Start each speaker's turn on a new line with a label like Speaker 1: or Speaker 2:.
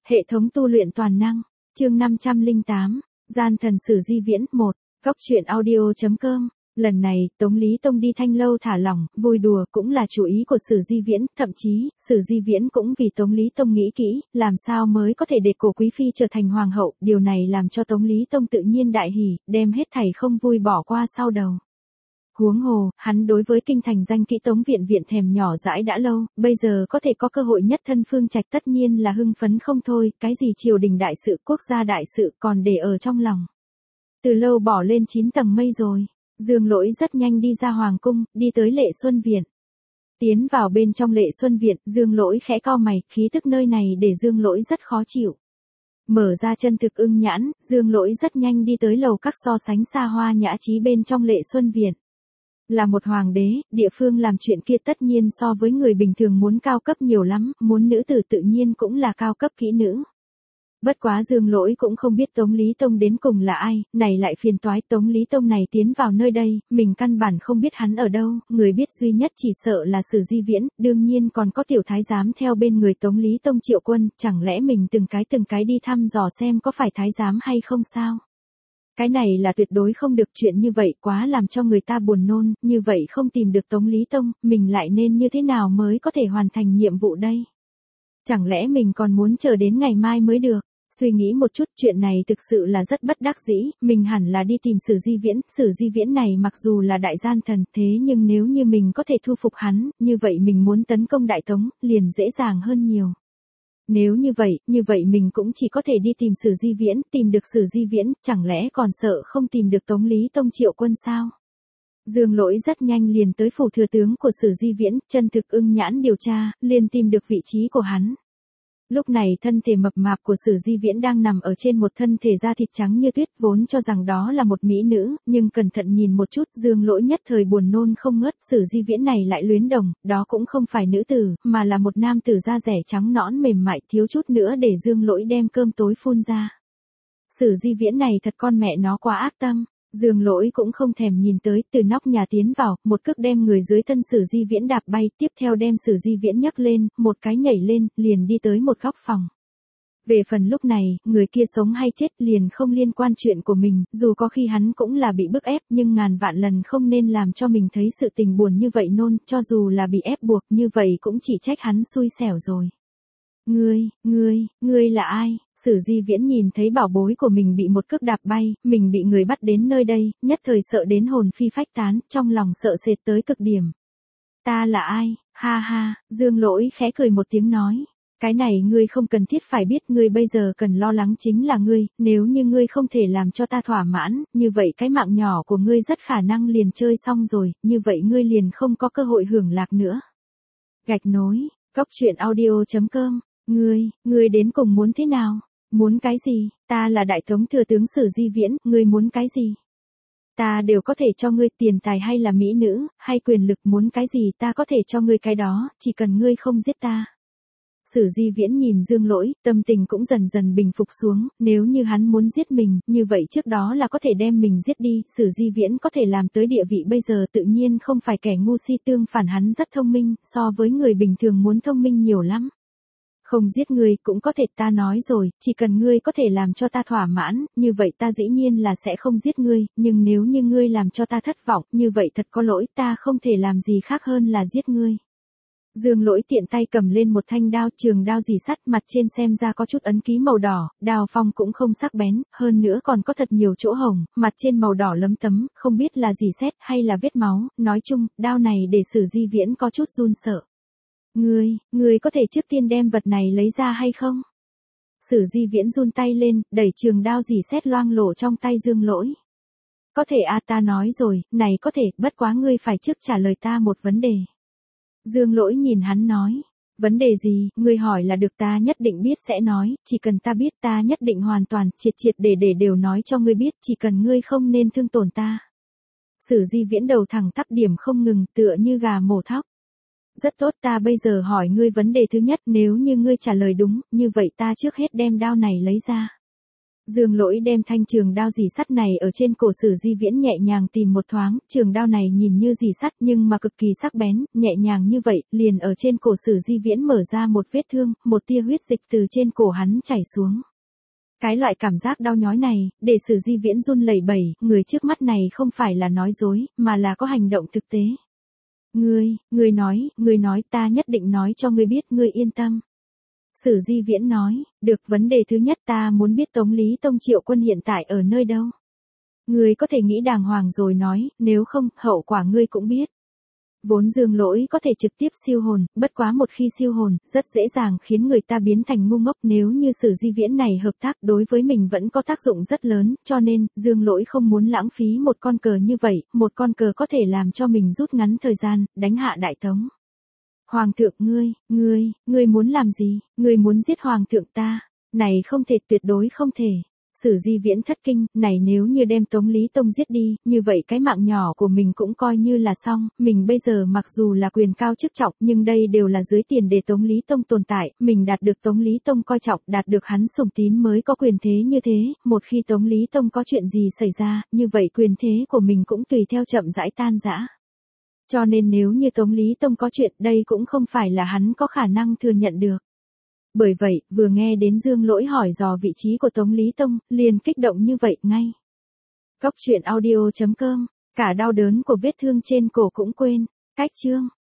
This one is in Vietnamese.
Speaker 1: Hệ thống tu luyện toàn năng, chương 508, Gian thần Sử Di Viễn 1, Góc truyện audio.com. Lần này, Tống Lý Tông đi Thanh Lâu thả lỏng, vui đùa cũng là chủ ý của Sử Di Viễn, thậm chí, Sử Di Viễn cũng vì Tống Lý Tông nghĩ kỹ, làm sao mới có thể để cổ quý phi trở thành hoàng hậu, điều này làm cho Tống Lý Tông tự nhiên đại hỉ, đem hết thảy không vui bỏ qua sau đầu. Huống hồ, hắn đối với kinh thành danh kỹ Tống viện thèm nhỏ dãi đã lâu, bây giờ có thể có cơ hội nhất thân phương trạch tất nhiên là hưng phấn không thôi, cái gì triều đình đại sự, quốc gia đại sự còn để ở trong lòng. Từ lâu bỏ lên 9 tầng mây rồi, Dương Lỗi rất nhanh đi ra hoàng cung, đi tới Lệ Xuân Viện. Tiến vào bên trong Lệ Xuân Viện, Dương Lỗi khẽ cau mày, khí tức nơi này để Dương Lỗi rất khó chịu. Mở ra chân thực ưng nhãn, Dương Lỗi rất nhanh đi tới lầu các so sánh xa hoa nhã trí bên trong Lệ Xuân Viện. Là một hoàng đế, địa phương làm chuyện kia tất nhiên so với người bình thường muốn cao cấp nhiều lắm, muốn nữ tử tự nhiên cũng là cao cấp kỹ nữ. Bất quá Dương Lỗi cũng không biết Tống Lý Tông đến cùng là ai, này lại phiền toái, Tống Lý Tông này tiến vào nơi đây, mình căn bản không biết hắn ở đâu, người biết duy nhất chỉ sợ là Sử Di Viễn, đương nhiên còn có tiểu thái giám theo bên người Tống Lý Tông Triệu Quân, chẳng lẽ mình từng cái đi thăm dò xem có phải thái giám hay không sao? Cái này là tuyệt đối không được, chuyện như vậy quá làm cho người ta buồn nôn, như vậy không tìm được Tống Lý Tông, mình lại nên như thế nào mới có thể hoàn thành nhiệm vụ đây? Chẳng lẽ mình còn muốn chờ đến ngày mai mới được? Suy nghĩ một chút, chuyện này thực sự là rất bất đắc dĩ, mình hẳn là đi tìm Sử Di Viễn này mặc dù là đại gian thần, thế nhưng nếu như mình có thể thu phục hắn, như vậy mình muốn tấn công Đại Tống, liền dễ dàng hơn nhiều. Nếu như vậy mình cũng chỉ có thể đi tìm Sử Di Viễn, tìm được Sử Di Viễn, chẳng lẽ còn sợ không tìm được Tống Lý Tông Triệu Quân sao? Dương Lỗi rất nhanh liền tới phủ thừa tướng của Sử Di Viễn, chân thực ưng nhãn điều tra, liền tìm được vị trí của hắn. Lúc này thân thể mập mạp của Sử Di Viễn đang nằm ở trên một thân thể da thịt trắng như tuyết, vốn cho rằng đó là một mỹ nữ, nhưng cẩn thận nhìn một chút, Dương Lỗi nhất thời buồn nôn không ngớt, Sử Di Viễn này lại luyến đồng, đó cũng không phải nữ tử, mà là một nam tử da rẻ trắng nõn mềm mại, thiếu chút nữa để Dương Lỗi đem cơm tối phun ra. Sử Di Viễn này thật con mẹ nó quá ác tâm. Dương Lỗi cũng không thèm nhìn tới, từ nóc nhà tiến vào, một cước đem người dưới thân Sử Di Viễn đạp bay, tiếp theo đem Sử Di Viễn nhấc lên, một cái nhảy lên, liền đi tới một góc phòng. Về phần lúc này, người kia sống hay chết liền không liên quan chuyện của mình, dù có khi hắn cũng là bị bức ép, nhưng ngàn vạn lần không nên làm cho mình thấy sự tình buồn như vậy nôn, cho dù là bị ép buộc như vậy cũng chỉ trách hắn xui xẻo rồi. Ngươi là ai? Sử Di Viễn nhìn thấy bảo bối của mình bị một cước đạp bay, mình bị người bắt đến nơi đây, nhất thời sợ đến hồn phi phách tán, trong lòng sợ sệt tới cực điểm. Ta là ai? Ha ha, Dương Lỗi khẽ cười một tiếng nói. Cái này ngươi không cần thiết phải biết, ngươi bây giờ cần lo lắng chính là ngươi, nếu như ngươi không thể làm cho ta thỏa mãn, như vậy cái mạng nhỏ của ngươi rất khả năng liền chơi xong rồi, như vậy ngươi liền không có cơ hội hưởng lạc nữa. Gạch nối, Góc truyện audio.com. Ngươi đến cùng muốn thế nào? Muốn cái gì? Ta là Đại Tống thừa tướng Sử Di Viễn, ngươi muốn cái gì? Ta đều có thể cho ngươi, tiền tài hay là mỹ nữ, hay quyền lực, muốn cái gì ta có thể cho ngươi cái đó, chỉ cần ngươi không giết ta. Sử Di Viễn nhìn Dương Lỗi, tâm tình cũng dần dần bình phục xuống, nếu như hắn muốn giết mình, như vậy trước đó là có thể đem mình giết đi, Sử Di Viễn có thể làm tới địa vị bây giờ tự nhiên không phải kẻ ngu si, tương phản hắn rất thông minh, so với người bình thường muốn thông minh nhiều lắm. Không giết ngươi cũng có thể, ta nói rồi, chỉ cần ngươi có thể làm cho ta thỏa mãn, như vậy ta dĩ nhiên là sẽ không giết ngươi, nhưng nếu như ngươi làm cho ta thất vọng, như vậy thật có lỗi, ta không thể làm gì khác hơn là giết ngươi. Dương Lỗi tiện tay cầm lên một thanh đao, trường đao rỉ sắt, mặt trên xem ra có chút ấn ký màu đỏ, đao phong cũng không sắc bén, hơn nữa còn có thật nhiều chỗ hồng, mặt trên màu đỏ lấm tấm, không biết là rỉ sét hay là vết máu, nói chung, đao này để Sử Di Viễn có chút run sợ. Ngươi có thể trước tiên đem vật này lấy ra hay không? Sử Di Viễn run tay lên, đẩy trường đao rỉ sét loang lổ trong tay Dương Lỗi. Có thể ta nói rồi, này có thể, bất quá ngươi phải trước trả lời ta một vấn đề. Dương Lỗi nhìn hắn nói, vấn đề gì, ngươi hỏi là được, ta nhất định biết sẽ nói, chỉ cần ta biết ta nhất định hoàn toàn, triệt để đều nói cho ngươi biết, chỉ cần ngươi không nên thương tổn ta. Sử Di Viễn đầu thẳng tắp điểm không ngừng, tựa như gà mổ thóc. Rất tốt, ta bây giờ hỏi ngươi vấn đề thứ nhất, nếu như ngươi trả lời đúng, như vậy ta trước hết đem đao này lấy ra. Dương Lỗi đem thanh trường đao rỉ sắt này ở trên cổ Sử Di Viễn nhẹ nhàng tìm một thoáng, trường đao này nhìn như rỉ sắt nhưng mà cực kỳ sắc bén, nhẹ nhàng như vậy, liền ở trên cổ Sử Di Viễn mở ra một vết thương, một tia huyết dịch từ trên cổ hắn chảy xuống. Cái loại cảm giác đau nhói này, để Sử Di Viễn run lẩy bẩy, người trước mắt này không phải là nói dối, mà là có hành động thực tế. Ngươi nói ta nhất định nói cho ngươi biết, ngươi yên tâm. Sử Di Viễn nói, được, vấn đề thứ nhất ta muốn biết Tống Lý Tông Triệu Quân hiện tại ở nơi đâu. Ngươi có thể nghĩ đàng hoàng rồi nói, nếu không, hậu quả ngươi cũng biết. Vốn Dương Lỗi có thể trực tiếp siêu hồn, bất quá một khi siêu hồn, rất dễ dàng khiến người ta biến thành ngu ngốc, nếu như Sử Di Viễn này hợp tác đối với mình vẫn có tác dụng rất lớn, cho nên, Dương Lỗi không muốn lãng phí một con cờ như vậy, một con cờ có thể làm cho mình rút ngắn thời gian, đánh hạ Đại Tống. Hoàng thượng ngươi muốn làm gì, ngươi muốn giết Hoàng thượng ta, này không thể, tuyệt đối không thể. Sử Di Viễn thất kinh, này nếu như đem Tống Lý Tông giết đi, như vậy cái mạng nhỏ của mình cũng coi như là xong, mình bây giờ mặc dù là quyền cao chức trọng, nhưng đây đều là dưới tiền để Tống Lý Tông tồn tại, mình đạt được Tống Lý Tông coi trọng, đạt được hắn sủng tín mới có quyền thế như thế, một khi Tống Lý Tông có chuyện gì xảy ra, như vậy quyền thế của mình cũng tùy theo chậm rãi tan rã. Cho nên nếu như Tống Lý Tông có chuyện, đây cũng không phải là hắn có khả năng thừa nhận được. Bởi vậy, vừa nghe đến Dương Lỗi hỏi dò vị trí của Tống Lý Tông, liền kích động như vậy ngay. Cốc truyện audio.com, cả đau đớn của vết thương trên cổ cũng quên. Cách chương